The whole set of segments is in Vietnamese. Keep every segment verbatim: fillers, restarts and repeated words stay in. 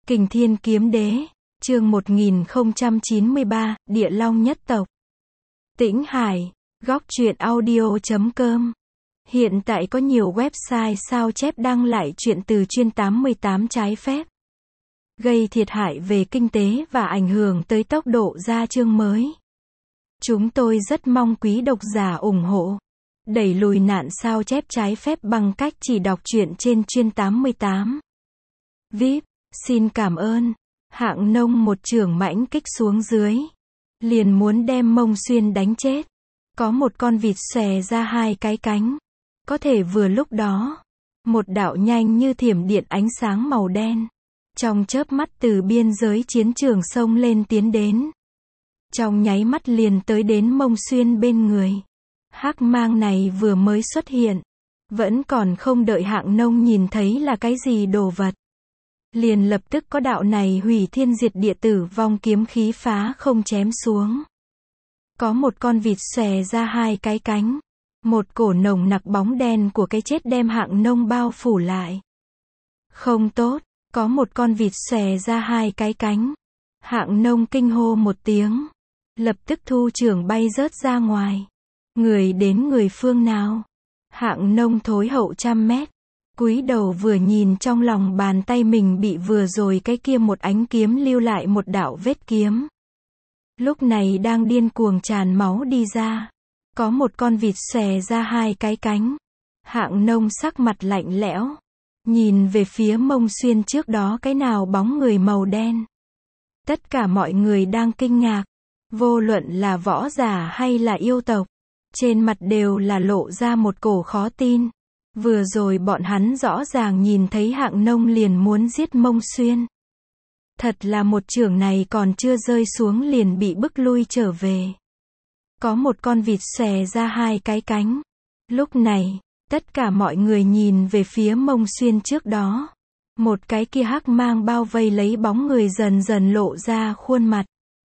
Kình Thiên Kiếm Đế, chương một nghìn không trăm chín mươi ba, Địa Long nhất tộc. Tĩnh Hải, góc truyện audio chấm com. Hiện tại có nhiều website sao chép đăng lại truyện từ chuyên tám mươi tám trái phép, gây thiệt hại về kinh tế và ảnh hưởng tới tốc độ ra chương mới. Chúng tôi rất mong quý độc giả ủng hộ, đẩy lùi nạn sao chép trái phép bằng cách chỉ đọc truyện trên chuyên tám mươi tám. vê i pê, xin cảm ơn. Hạng Nông một chưởng mãnh kích xuống dưới, liền muốn đem Mông Xuyên đánh chết. Có một con vịt xòe ra hai cái cánh. Có thể vừa lúc đó, một đạo nhanh như thiểm điện ánh sáng màu đen, trong chớp mắt từ biên giới chiến trường xông lên tiến đến. Trong nháy mắt liền tới đến Mông Xuyên bên người. Hắc mang này vừa mới xuất hiện, vẫn còn không đợi Hạng Nông nhìn thấy là cái gì đồ vật, liền lập tức có đạo này hủy thiên diệt địa tử vong kiếm khí phá không chém xuống. Có một con vịt xòe ra hai cái cánh, một cổ nồng nặc bóng đen của cái chết đem Hạng Nông bao phủ lại. Không tốt, có một con vịt xòe ra hai cái cánh. Hạng Nông kinh hô một tiếng, lập tức thu trưởng bay rớt ra ngoài. Người đến người phương nào? Hạng Nông thối hậu trăm mét, cúi đầu vừa nhìn trong lòng bàn tay mình bị vừa rồi cái kia một ánh kiếm lưu lại một đạo vết kiếm. Lúc này đang điên cuồng tràn máu đi ra. Có một con vịt xòe ra hai cái cánh. Hạng Nông sắc mặt lạnh lẽo, nhìn về phía Mông Xuyên trước đó cái nào bóng người màu đen. Tất cả mọi người đang kinh ngạc, vô luận là võ giả hay là yêu tộc, trên mặt đều là lộ ra một cổ khó tin. Vừa rồi bọn hắn rõ ràng nhìn thấy Hạng Nông liền muốn giết Mông Xuyên. Thật là một chưởng này còn chưa rơi xuống liền bị bức lui trở về. Có một con vịt xòe ra hai cái cánh. Lúc này, tất cả mọi người nhìn về phía Mông Xuyên trước đó. Một cái kia hắc mang bao vây lấy bóng người dần dần lộ ra khuôn mặt.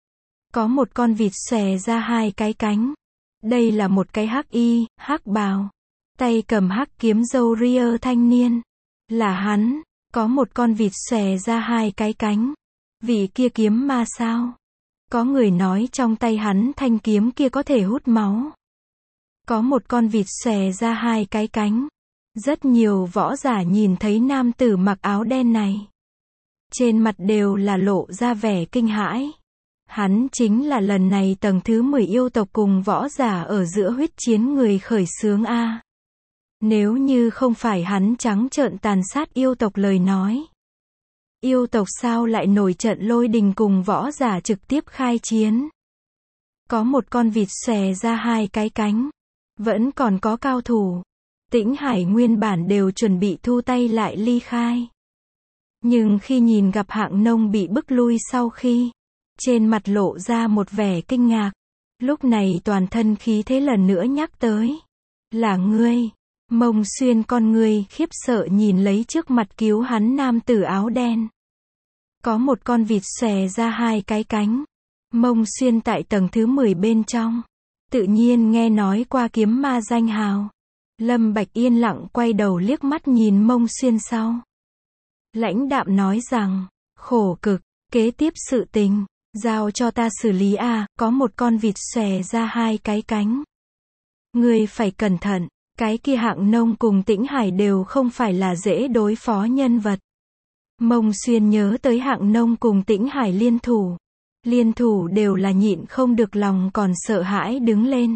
Có một con vịt xòe ra hai cái cánh. Đây là một cái hắc y, hắc bào, tay cầm hắc kiếm râu ria thanh niên. Là hắn. Có một con vịt xòe ra hai cái cánh. Vị kia kiếm ma sao? Có người nói trong tay hắn thanh kiếm kia có thể hút máu. Có một con vịt xòe ra hai cái cánh. Rất nhiều võ giả nhìn thấy nam tử mặc áo đen này, trên mặt đều là lộ ra vẻ kinh hãi. Hắn chính là lần này tầng thứ mười yêu tộc cùng võ giả ở giữa huyết chiến người khởi xướng A. Nếu như không phải hắn trắng trợn tàn sát yêu tộc lời nói, yêu tộc sao lại nổi trận lôi đình cùng võ giả trực tiếp khai chiến. Có một con vịt xòe ra hai cái cánh. Vẫn còn có cao thủ. Tĩnh Hải nguyên bản đều chuẩn bị thu tay lại ly khai. Nhưng khi nhìn gặp Hạng Nông bị bức lui sau khi, trên mặt lộ ra một vẻ kinh ngạc. Lúc này toàn thân khí thế lần nữa nhắc tới. Là ngươi. Mông Xuyên con ngươi khiếp sợ nhìn lấy trước mặt cứu hắn nam tử áo đen. Có một con vịt xòe ra hai cái cánh. Mông Xuyên tại tầng thứ mười bên trong, tự nhiên nghe nói qua kiếm ma danh hào. Lâm Bạch yên lặng quay đầu liếc mắt nhìn Mông Xuyên sau. Lãnh đạm nói rằng, khổ cực, kế tiếp sự tình, giao cho ta xử lý à, có một con vịt xòe ra hai cái cánh. Ngươi phải cẩn thận, cái kia Hạng Nông cùng Tĩnh Hải đều không phải là dễ đối phó nhân vật. Mông Xuyên nhớ tới Hạng Nông cùng Tĩnh Hải liên thủ. Liên thủ đều là nhịn không được lòng còn sợ hãi đứng lên.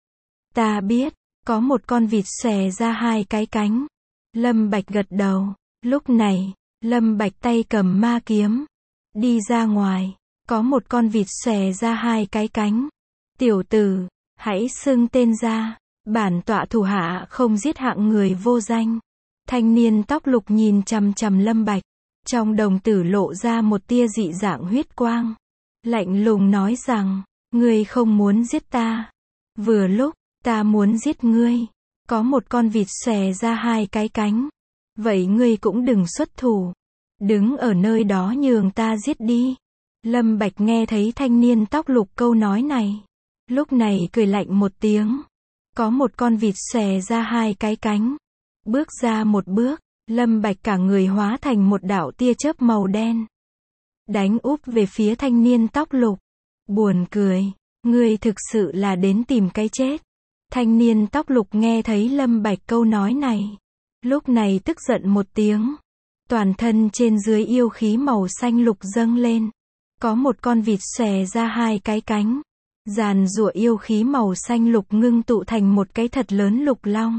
Ta biết, có một con vịt xòe ra hai cái cánh. Lâm Bạch gật đầu. Lúc này, Lâm Bạch tay cầm ma kiếm, đi ra ngoài. Có một con vịt xòe ra hai cái cánh. Tiểu tử, hãy xưng tên ra. Bản tọa thủ hạ không giết hạng người vô danh. Thanh niên tóc lục nhìn chằm chằm Lâm Bạch, trong đồng tử lộ ra một tia dị dạng huyết quang. Lạnh lùng nói rằng, ngươi không muốn giết ta. Vừa lúc, ta muốn giết ngươi. Có một con vịt xòe ra hai cái cánh. Vậy ngươi cũng đừng xuất thủ. Đứng ở nơi đó nhường ta giết đi. Lâm Bạch nghe thấy thanh niên tóc lục câu nói này. Lúc này cười lạnh một tiếng. Có một con vịt xòe ra hai cái cánh. Bước ra một bước, Lâm Bạch cả người hóa thành một đạo tia chớp màu đen. đánh úp về phía thanh niên tóc lục. Buồn cười, ngươi thực sự là đến tìm cái chết. Thanh niên tóc lục nghe thấy Lâm Bạch câu nói này, lúc này tức giận một tiếng. Toàn thân trên dưới yêu khí màu xanh lục dâng lên. Có một con vịt xòe ra hai cái cánh. Giàn giụa yêu khí màu xanh lục ngưng tụ thành một cái thật lớn lục long.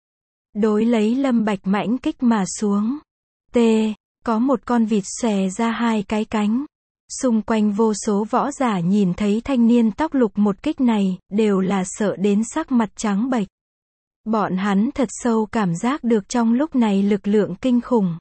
Đối lấy Lâm Bạch mãnh kích mà xuống. T. Có một con vịt xòe ra hai cái cánh. Xung quanh vô số võ giả nhìn thấy thanh niên tóc lục một kích này, đều là sợ đến sắc mặt trắng bệch. Bọn hắn thật sâu cảm giác được trong lúc này lực lượng kinh khủng.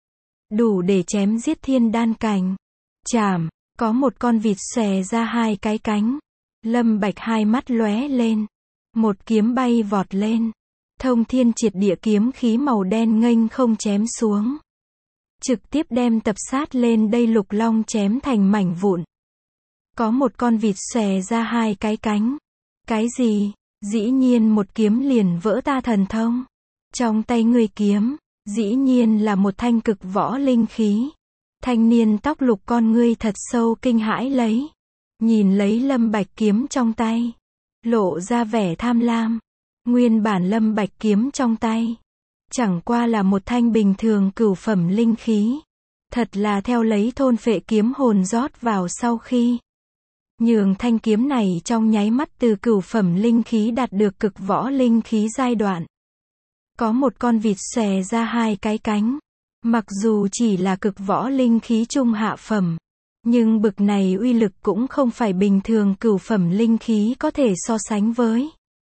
Đủ để chém giết thiên đan cảnh. Chảm, có một con vịt xòe ra hai cái cánh. Lâm Bạch hai mắt lóe lên. Một kiếm bay vọt lên. Thông thiên triệt địa kiếm khí màu đen nghênh không chém xuống. Trực tiếp đem tập sát lên đây lục long chém thành mảnh vụn. Có một con vịt xòe ra hai cái cánh. Cái gì? Dĩ nhiên một kiếm liền vỡ ta thần thông. Trong tay ngươi kiếm, dĩ nhiên là một thanh cực võ linh khí. Thanh niên tóc lục con ngươi thật sâu kinh hãi lấy. Nhìn lấy Lâm Bạch kiếm trong tay. Lộ ra vẻ tham lam. Nguyên bản Lâm Bạch kiếm trong tay. Chẳng qua là một thanh bình thường cửu phẩm linh khí. Thật là theo lấy thôn phệ kiếm hồn rót vào sau khi. Nhường thanh kiếm này trong nháy mắt từ cửu phẩm linh khí đạt được cực võ linh khí giai đoạn. Có một con vịt xòe ra hai cái cánh. Mặc dù chỉ là cực võ linh khí trung hạ phẩm. Nhưng bực này uy lực cũng không phải bình thường cửu phẩm linh khí có thể so sánh với.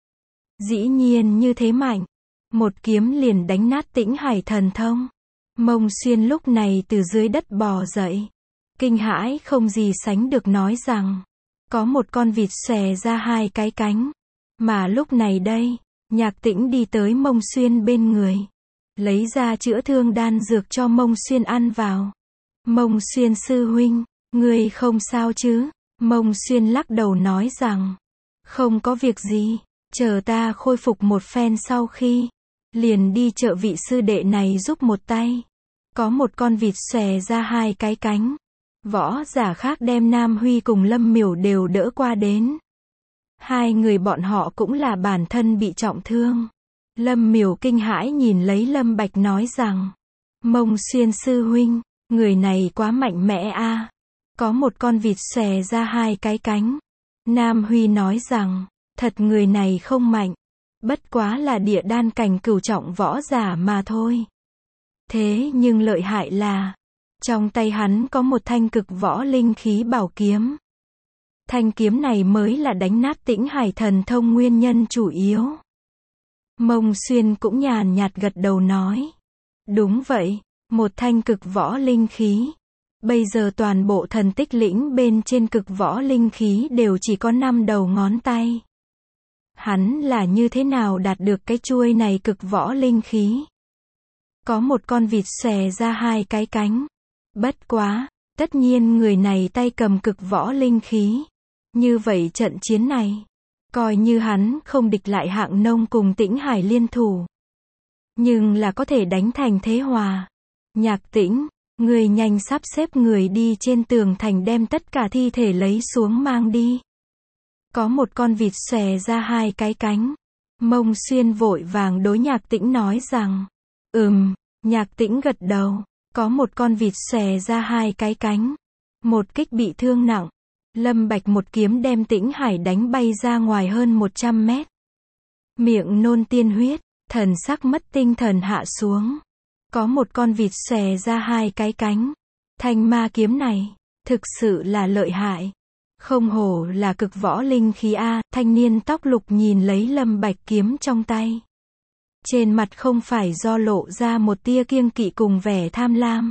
Dĩ nhiên như thế mạnh. Một kiếm liền đánh nát Tĩnh Hải thần thông. Mông Xuyên lúc này từ dưới đất bò dậy. Kinh hãi không gì sánh được nói rằng. Có một con vịt xòe ra hai cái cánh. Mà lúc này đây, Nhạc Tĩnh đi tới Mông Xuyên bên người. Lấy ra chữa thương đan dược cho Mông Xuyên ăn vào. Mông Xuyên sư huynh, ngươi không sao chứ? Mông Xuyên lắc đầu nói rằng. Không có việc gì, chờ ta khôi phục một phen sau khi. Liền đi chợ vị sư đệ này giúp một tay. Có một con vịt xòe ra hai cái cánh. Võ giả khác đem Nam Huy cùng Lâm Miểu đều đỡ qua đến. Hai người bọn họ cũng là bản thân bị trọng thương. Lâm Miểu kinh hãi nhìn lấy Lâm Bạch nói rằng. Mông Xuyên sư huynh, người này quá mạnh mẽ a. Có một con vịt xòe ra hai cái cánh. Nam Huy nói rằng, thật người này không mạnh. Bất quá là địa đan cảnh cửu trọng võ giả mà thôi. Thế nhưng lợi hại là, trong tay hắn có một thanh cực võ linh khí bảo kiếm. Thanh kiếm này mới là đánh nát Tĩnh Hải thần thông nguyên nhân chủ yếu. Mông Xuyên cũng nhàn nhạt gật đầu nói. Đúng vậy, một thanh cực võ linh khí. Bây giờ toàn bộ thần tích lĩnh bên trên cực võ linh khí đều chỉ có năm đầu ngón tay. Hắn là như thế nào đạt được cái chuôi này cực võ linh khí? Có một con vịt xòe ra hai cái cánh. Bất quá, tất nhiên người này tay cầm cực võ linh khí. Như vậy trận chiến này, coi như hắn không địch lại Hạng Nông cùng Tĩnh Hải liên thủ. Nhưng là có thể đánh thành thế hòa. Nhạc Tĩnh, người nhanh sắp xếp người đi trên tường thành đem tất cả thi thể lấy xuống mang đi. Có một con vịt xòe ra hai cái cánh. Mông Xuyên vội vàng đối Nhạc Tĩnh nói rằng. Ừm, Nhạc Tĩnh gật đầu. Có một con vịt xòe ra hai cái cánh. Một kích bị thương nặng. Lâm Bạch một kiếm đem Tĩnh Hải đánh bay ra ngoài hơn một trăm mét. Miệng nôn tiên huyết, thần sắc mất tinh thần hạ xuống. Có một con vịt xòe ra hai cái cánh. Thanh ma kiếm này, thực sự là lợi hại. Không hổ là cực võ linh khí a. Thanh niên tóc lục nhìn lấy Lâm Bạch kiếm trong tay. Trên mặt không phải do lộ ra một tia kiêng kỵ cùng vẻ tham lam.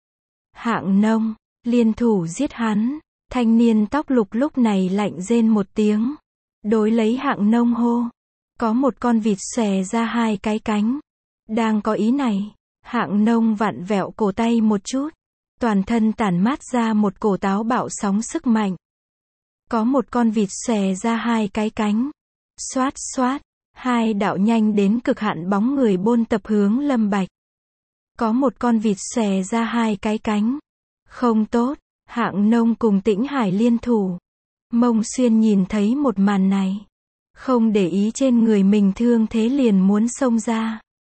Hạng Nông, liên thủ giết hắn. Thanh niên tóc lục lúc này lạnh rên một tiếng. Đối lấy Hạng Nông hô. Có một con vịt xòe ra hai cái cánh. Đang có ý này, Hạng Nông vặn vẹo cổ tay một chút. Toàn thân tản mát ra một cổ táo bạo sóng sức mạnh. Có một con vịt xòe ra hai cái cánh. Xoát xoát, hai đạo nhanh đến cực hạn bóng người bôn tập hướng Lâm Bạch. Có một con vịt xòe ra hai cái cánh. Không tốt, Hạng Nông cùng Tĩnh Hải liên thủ. Mông Xuyên nhìn thấy một màn này. Không để ý trên người mình thương thế liền muốn xông ra.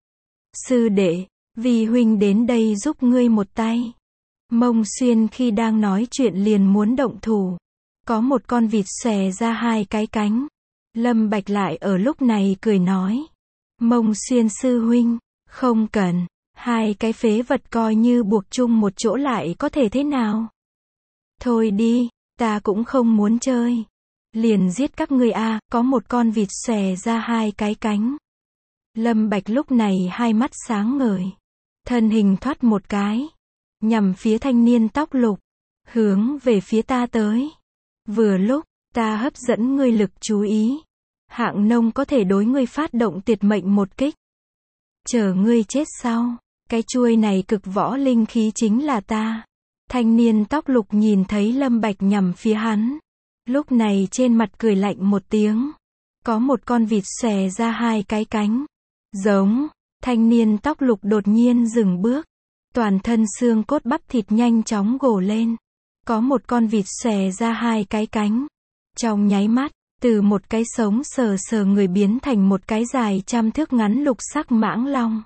Sư đệ, vì huynh đến đây giúp ngươi một tay. Mông Xuyên khi đang nói chuyện liền muốn động thủ. Có một con vịt xòe ra hai cái cánh. Lâm Bạch lại ở lúc này cười nói. Mông Xuyên sư huynh, không cần. Hai cái phế vật coi như buộc chung một chỗ lại có thể thế nào? Thôi đi, ta cũng không muốn chơi. Liền giết các ngươi a, có một con vịt xòe ra hai cái cánh. Lâm Bạch lúc này hai mắt sáng ngời. Thân hình thoát một cái. Nhằm phía thanh niên tóc lục. Hướng về phía ta tới. Vừa lúc, ta hấp dẫn ngươi lực chú ý. Hạng Nông có thể đối ngươi phát động tuyệt mệnh một kích. Chờ ngươi chết sau. Cái chuôi này cực võ linh khí chính là ta. Thanh niên tóc lục nhìn thấy Lâm Bạch nhằm phía hắn. Lúc này trên mặt cười lạnh một tiếng. Có một con vịt xòe ra hai cái cánh. Giống. Thanh niên tóc lục đột nhiên dừng bước. Toàn thân xương cốt bắp thịt nhanh chóng gồ lên. Có một con vịt xòe ra hai cái cánh. Trong nháy mắt, từ một cái sống sờ sờ người biến thành một cái dài trăm thước ngắn lục sắc mãng long.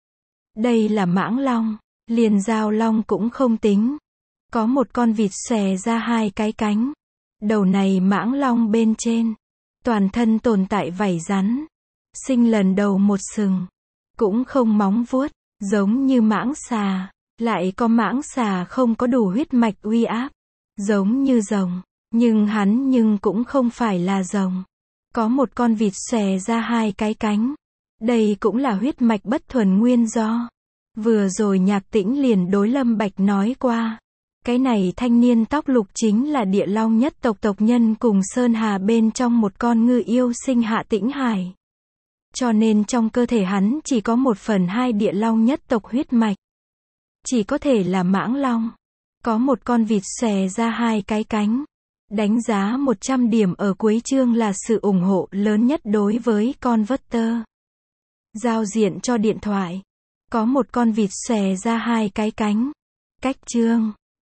Đây là mãng long, liền giao long cũng không tính. Có một con vịt xòe ra hai cái cánh. Đầu này mãng long bên trên. Toàn thân tồn tại vảy rắn. Sinh lần đầu một sừng. Cũng không móng vuốt, giống như mãng xà. Lại có mãng xà không có đủ huyết mạch uy áp. Giống như rồng. Nhưng hắn nhưng cũng không phải là rồng. Có một con vịt xòe ra hai cái cánh. Đây cũng là huyết mạch bất thuần nguyên do. Vừa rồi Nhạc Tĩnh liền đối Lâm Bạch nói qua. Cái này thanh niên tóc lục chính là địa long nhất tộc tộc nhân cùng Sơn Hà bên trong một con ngư yêu sinh hạ Tĩnh Hải. Cho nên trong cơ thể hắn chỉ có một phần hai địa long nhất tộc huyết mạch. Chỉ có thể là mãng long. Có một con vịt xòe ra hai cái cánh. Đánh giá một trăm điểm ở cuối chương là sự ủng hộ lớn nhất đối với con Vector. Giao diện cho điện thoại. Có một con vịt xòe ra hai cái cánh. Cách chương.